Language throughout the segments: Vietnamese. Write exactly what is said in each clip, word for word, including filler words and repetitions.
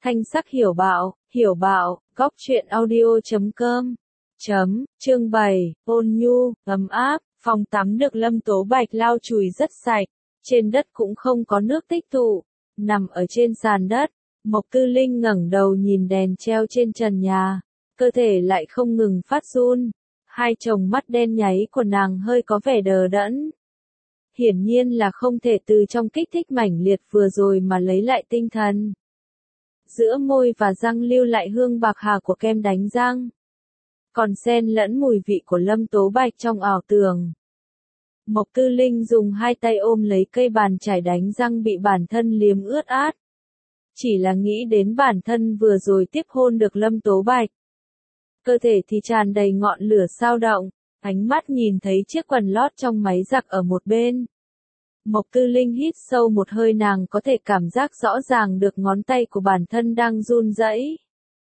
Thanh sắc hiểu bạo, hiểu bạo, góc truyện audio chấm com. Chấm, chương bảy, ôn nhu, ấm áp, phòng tắm được Lâm Tố Bạch lau chùi rất sạch, trên đất cũng không có nước tích tụ, nằm ở trên sàn đất, Mộc Tư Linh ngẩng đầu nhìn đèn treo trên trần nhà, cơ thể lại không ngừng phát run, hai tròng mắt đen nháy của nàng hơi có vẻ đờ đẫn. Hiển nhiên là không thể từ trong kích thích mãnh liệt vừa rồi mà lấy lại tinh thần. Giữa môi và răng lưu lại hương bạc hà của kem đánh răng. Còn xen lẫn mùi vị của Lâm Tố Bạch trong ảo tưởng. Mộc Tư Linh dùng hai tay ôm lấy cây bàn chải đánh răng bị bản thân liếm ướt át. Chỉ là nghĩ đến bản thân vừa rồi tiếp hôn được Lâm Tố Bạch. Cơ thể thì tràn đầy ngọn lửa sao động, ánh mắt nhìn thấy chiếc quần lót trong máy giặt ở một bên. Mộc Tư Linh hít sâu một hơi, nàng có thể cảm giác rõ ràng được ngón tay của bản thân đang run rẩy.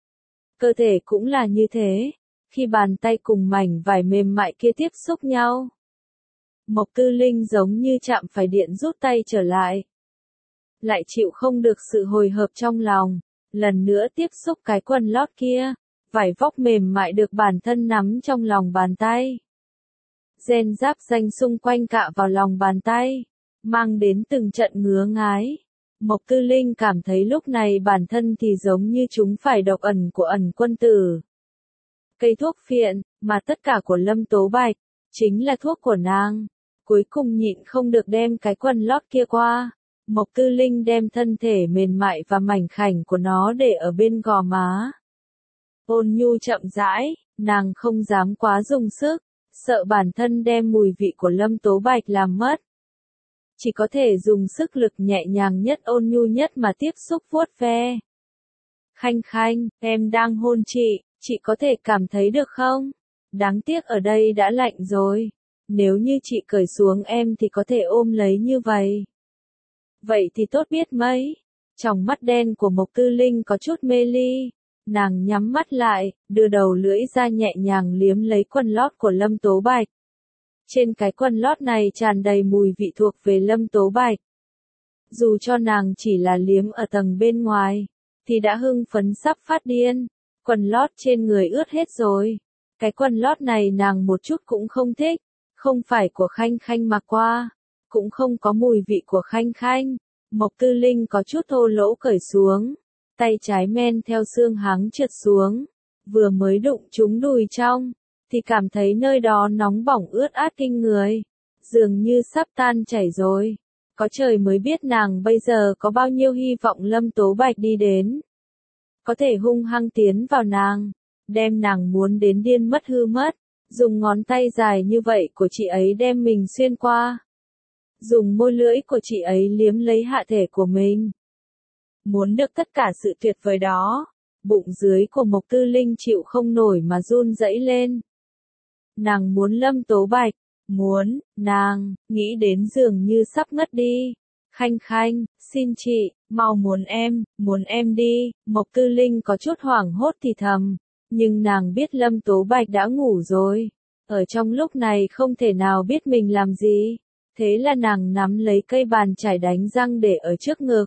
Cơ thể cũng là như thế, khi bàn tay cùng mảnh vải mềm mại kia tiếp xúc nhau. Mộc Tư Linh giống như chạm phải điện rút tay trở lại. Lại chịu không được sự hồi hộp trong lòng, lần nữa tiếp xúc cái quần lót kia, vải vóc mềm mại được bản thân nắm trong lòng bàn tay. Ren giáp danh xung quanh cạ vào lòng bàn tay, mang đến từng trận ngứa ngái. Mộc Tư Linh cảm thấy lúc này bản thân thì giống như chúng phải độc ẩn của ẩn quân tử. Cây thuốc phiện, mà tất cả của Lâm Tố Bạch, chính là thuốc của nàng. Cuối cùng nhịn không được đem cái quần lót kia qua. Mộc Tư Linh đem thân thể mềm mại và mảnh khảnh của nó để ở bên gò má. Ôn nhu chậm rãi, nàng không dám quá dùng sức, sợ bản thân đem mùi vị của Lâm Tố Bạch làm mất. Chỉ có thể dùng sức lực nhẹ nhàng nhất, ôn nhu nhất mà tiếp xúc vuốt ve. Khanh Khanh, em đang hôn chị, chị có thể cảm thấy được không? Đáng tiếc ở đây đã lạnh rồi. Nếu như chị cởi xuống em thì có thể ôm lấy như vậy. Vậy thì tốt biết mấy. Trong mắt đen của Mộc Tư Linh có chút mê ly. Nàng nhắm mắt lại, đưa đầu lưỡi ra nhẹ nhàng liếm lấy quần lót của Lâm Tố Bạch. Trên cái quần lót này tràn đầy mùi vị thuộc về Lâm Tố Bạch. Dù cho nàng chỉ là liếm ở tầng bên ngoài, thì đã hưng phấn sắp phát điên. Quần lót trên người ướt hết rồi. Cái quần lót này nàng một chút cũng không thích. Không phải của Khanh Khanh mặc qua. Cũng không có mùi vị của Khanh Khanh. Mộc Tư Linh có chút thô lỗ cởi xuống. Tay trái men theo xương háng trượt xuống. Vừa mới đụng trúng đùi trong, thì cảm thấy nơi đó nóng bỏng ướt át kinh người. Dường như sắp tan chảy rồi. Có trời mới biết nàng bây giờ có bao nhiêu hy vọng Lâm Tố Bạch đi đến. Có thể hung hăng tiến vào nàng. Đem nàng muốn đến điên mất hư mất. Dùng ngón tay dài như vậy của chị ấy đem mình xuyên qua. Dùng môi lưỡi của chị ấy liếm lấy hạ thể của mình. Muốn được tất cả sự tuyệt vời đó. Bụng dưới của Mộc Tư Linh chịu không nổi mà run rẩy lên. Nàng muốn Lâm Tố Bạch. Muốn, nàng, nghĩ đến dường như sắp ngất đi. Khanh Khanh, xin chị, mau muốn em, muốn em đi. Mộc Tư Linh có chút hoảng hốt thì thầm. Nhưng nàng biết Lâm Tố Bạch đã ngủ rồi. Ở trong lúc này không thể nào biết mình làm gì. Thế là nàng nắm lấy cây bàn chải đánh răng để ở trước ngực.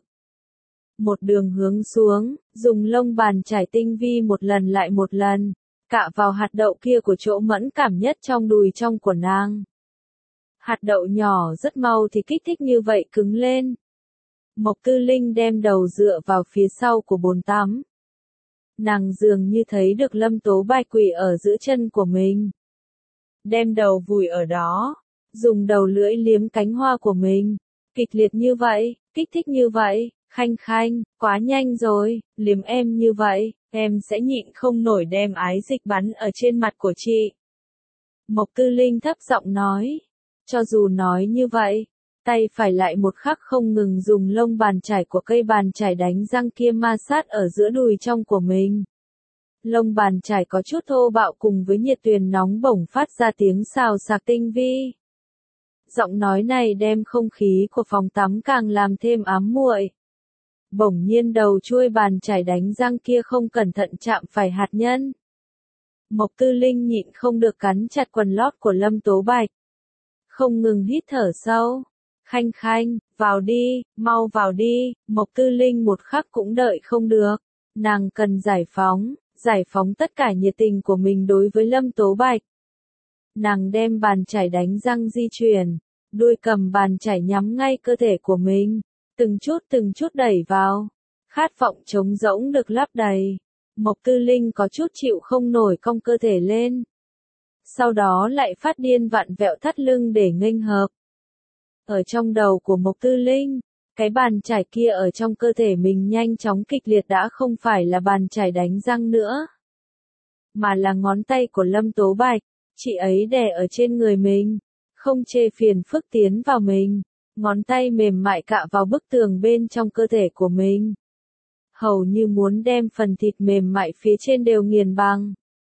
Một đường hướng xuống, dùng lông bàn chải tinh vi một lần lại một lần. Cạ vào hạt đậu kia của chỗ mẫn cảm nhất trong đùi trong của nàng. Hạt đậu nhỏ rất mau thì kích thích như vậy cứng lên. Mộc Tư Linh đem đầu dựa vào phía sau của bồn tắm. Nàng dường như thấy được Lâm Tố Bạch quỳ ở giữa chân của mình. Đem đầu vùi ở đó. Dùng đầu lưỡi liếm cánh hoa của mình. Kịch liệt như vậy, kích thích như vậy. Khanh Khanh, quá nhanh rồi, liếm em như vậy, em sẽ nhịn không nổi đem ái dịch bắn ở trên mặt của chị. Mộc Tư Linh thấp giọng nói. Cho dù nói như vậy, tay phải lại một khắc không ngừng dùng lông bàn chải của cây bàn chải đánh răng kia ma sát ở giữa đùi trong của mình. Lông bàn chải có chút thô bạo cùng với nhiệt tuyền nóng bỏng phát ra tiếng xào xạc tinh vi. Giọng nói này đem không khí của phòng tắm càng làm thêm ám muội. Bỗng nhiên đầu chuôi bàn chải đánh răng kia không cẩn thận chạm phải hạt nhân. Mộc Tư Linh nhịn không được cắn chặt quần lót của Lâm Tố Bạch. Không ngừng hít thở sâu. Khanh Khanh, vào đi, mau vào đi. Mộc Tư Linh một khắc cũng đợi không được. Nàng cần giải phóng, giải phóng tất cả nhiệt tình của mình đối với Lâm Tố Bạch. Nàng đem bàn chải đánh răng di chuyển, đuôi cầm bàn chải nhắm ngay cơ thể của mình, từng chút từng chút đẩy vào. Khát vọng trống rỗng được lấp đầy. Mộc Tư Linh có chút chịu không nổi cong cơ thể lên. Sau đó lại phát điên vặn vẹo thắt lưng để nghênh hợp. Ở trong đầu của Mộc Tư Linh, cái bàn chải kia ở trong cơ thể mình nhanh chóng kịch liệt đã không phải là bàn chải đánh răng nữa, mà là ngón tay của Lâm Tố Bạch. Chị ấy đè ở trên người mình, không chê phiền phức tiến vào mình, ngón tay mềm mại cạ vào bức tường bên trong cơ thể của mình, hầu như muốn đem phần thịt mềm mại phía trên đều nghiền bằng.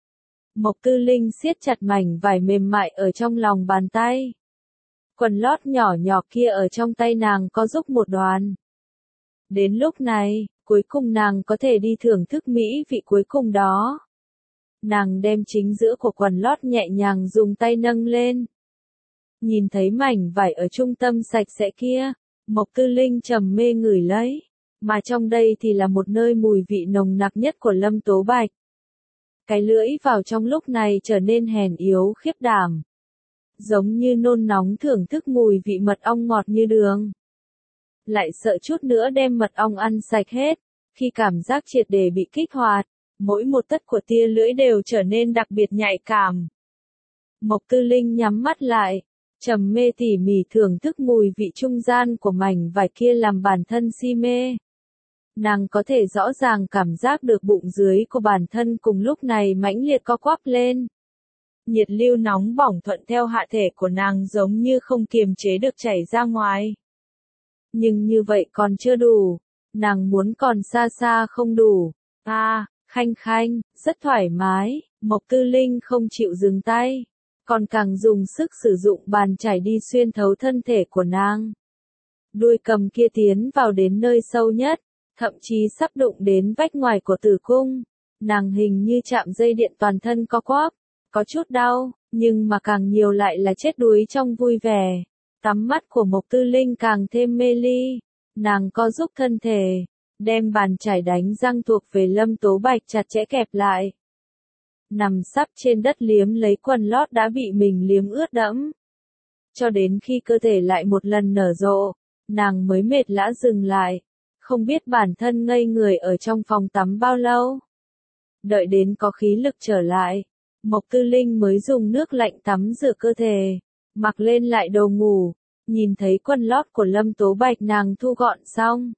Mộc Tư Linh siết chặt mảnh vải mềm mại ở trong lòng bàn tay. Quần lót nhỏ nhỏ kia ở trong tay nàng có giúp một đoàn. Đến lúc này, cuối cùng nàng có thể đi thưởng thức mỹ vị cuối cùng đó. Nàng đem chính giữa của quần lót nhẹ nhàng dùng tay nâng lên. Nhìn thấy mảnh vải ở trung tâm sạch sẽ kia, Mộc Tư Linh trầm mê ngửi lấy, mà trong đây thì là một nơi mùi vị nồng nặc nhất của Lâm Tố Bạch. Cái lưỡi vào trong lúc này trở nên hèn yếu khiếp đảm, giống như nôn nóng thưởng thức mùi vị mật ong ngọt như đường. Lại sợ chút nữa đem mật ong ăn sạch hết, khi cảm giác triệt để bị kích hoạt, mỗi một tấc của tia lưỡi đều trở nên đặc biệt nhạy cảm. Mộc Tư Linh nhắm mắt lại, trầm mê tỉ mỉ thưởng thức mùi vị trung gian của mảnh vải kia làm bản thân si mê. Nàng có thể rõ ràng cảm giác được bụng dưới của bản thân cùng lúc này mãnh liệt co quắp lên. Nhiệt lưu nóng bỏng thuận theo hạ thể của nàng giống như không kiềm chế được chảy ra ngoài. Nhưng như vậy còn chưa đủ, nàng muốn còn xa xa không đủ. À, khanh khanh, rất thoải mái, Mộc Tư Linh không chịu dừng tay, còn càng dùng sức sử dụng bàn chải đi xuyên thấu thân thể của nàng. Đuôi cầm kia tiến vào đến nơi sâu nhất, thậm chí sắp đụng đến vách ngoài của tử cung. Nàng hình như chạm dây điện toàn thân co quắp, có chút đau, nhưng mà càng nhiều lại là chết đuối trong vui vẻ. Tắm mắt của Mộc Tư Linh càng thêm mê ly, nàng co giúp thân thể, đem bàn chải đánh răng thuộc về Lâm Tố Bạch chặt chẽ kẹp lại. Nằm sắp trên đất liếm lấy quần lót đã bị mình liếm ướt đẫm. Cho đến khi cơ thể lại một lần nở rộ, nàng mới mệt lã dừng lại, không biết bản thân ngây người ở trong phòng tắm bao lâu. Đợi đến có khí lực trở lại, Mộc Tư Linh mới dùng nước lạnh tắm rửa cơ thể, mặc lên lại đồ ngủ, nhìn thấy quần lót của Lâm Tố Bạch nàng thu gọn xong.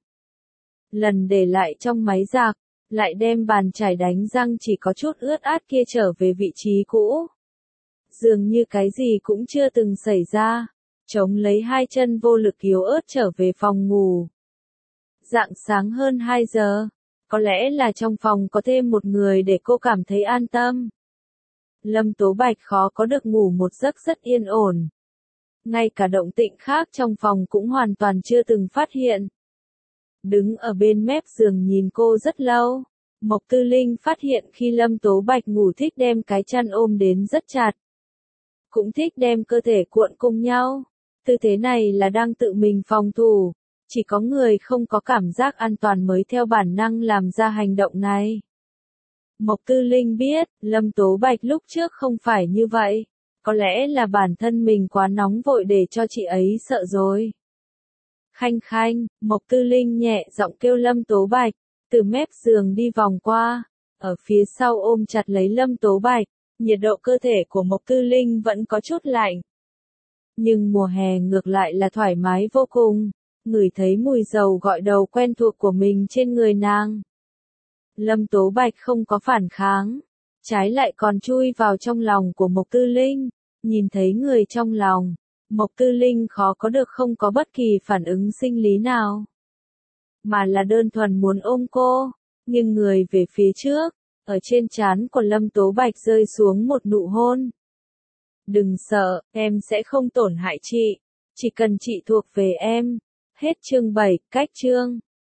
Lần để lại trong máy giặt, lại đem bàn chải đánh răng chỉ có chút ướt át kia trở về vị trí cũ. Dường như cái gì cũng chưa từng xảy ra, chống lấy hai chân vô lực yếu ớt trở về phòng ngủ. Rạng sáng hơn hai giờ, có lẽ là trong phòng có thêm một người để cô cảm thấy an tâm. Lâm Tố Bạch khó có được ngủ một giấc rất yên ổn. Ngay cả động tĩnh khác trong phòng cũng hoàn toàn chưa từng phát hiện. Đứng ở bên mép giường nhìn cô rất lâu, Mộc Tư Linh phát hiện khi Lâm Tố Bạch ngủ thích đem cái chăn ôm đến rất chặt. Cũng thích đem cơ thể cuộn cùng nhau. Tư thế này là đang tự mình phòng thủ. Chỉ có người không có cảm giác an toàn mới theo bản năng làm ra hành động này. Mộc Tư Linh biết, Lâm Tố Bạch lúc trước không phải như vậy. Có lẽ là bản thân mình quá nóng vội để cho chị ấy sợ rồi. Khanh khanh, Mộc Tư Linh nhẹ giọng kêu Lâm Tố Bạch, từ mép giường đi vòng qua, ở phía sau ôm chặt lấy Lâm Tố Bạch, nhiệt độ cơ thể của Mộc Tư Linh vẫn có chút lạnh. Nhưng mùa hè ngược lại là thoải mái vô cùng, ngửi thấy mùi dầu gội đầu quen thuộc của mình trên người nàng. Lâm Tố Bạch không có phản kháng, trái lại còn chui vào trong lòng của Mộc Tư Linh, nhìn thấy người trong lòng. Mộc Tư Linh khó có được không có bất kỳ phản ứng sinh lý nào, mà là đơn thuần muốn ôm cô, nhưng người về phía trước, ở trên trán của Lâm Tố Bạch rơi xuống một nụ hôn. Đừng sợ, em sẽ không tổn hại chị, chỉ cần chị thuộc về em. Hết chương bảy, cách chương.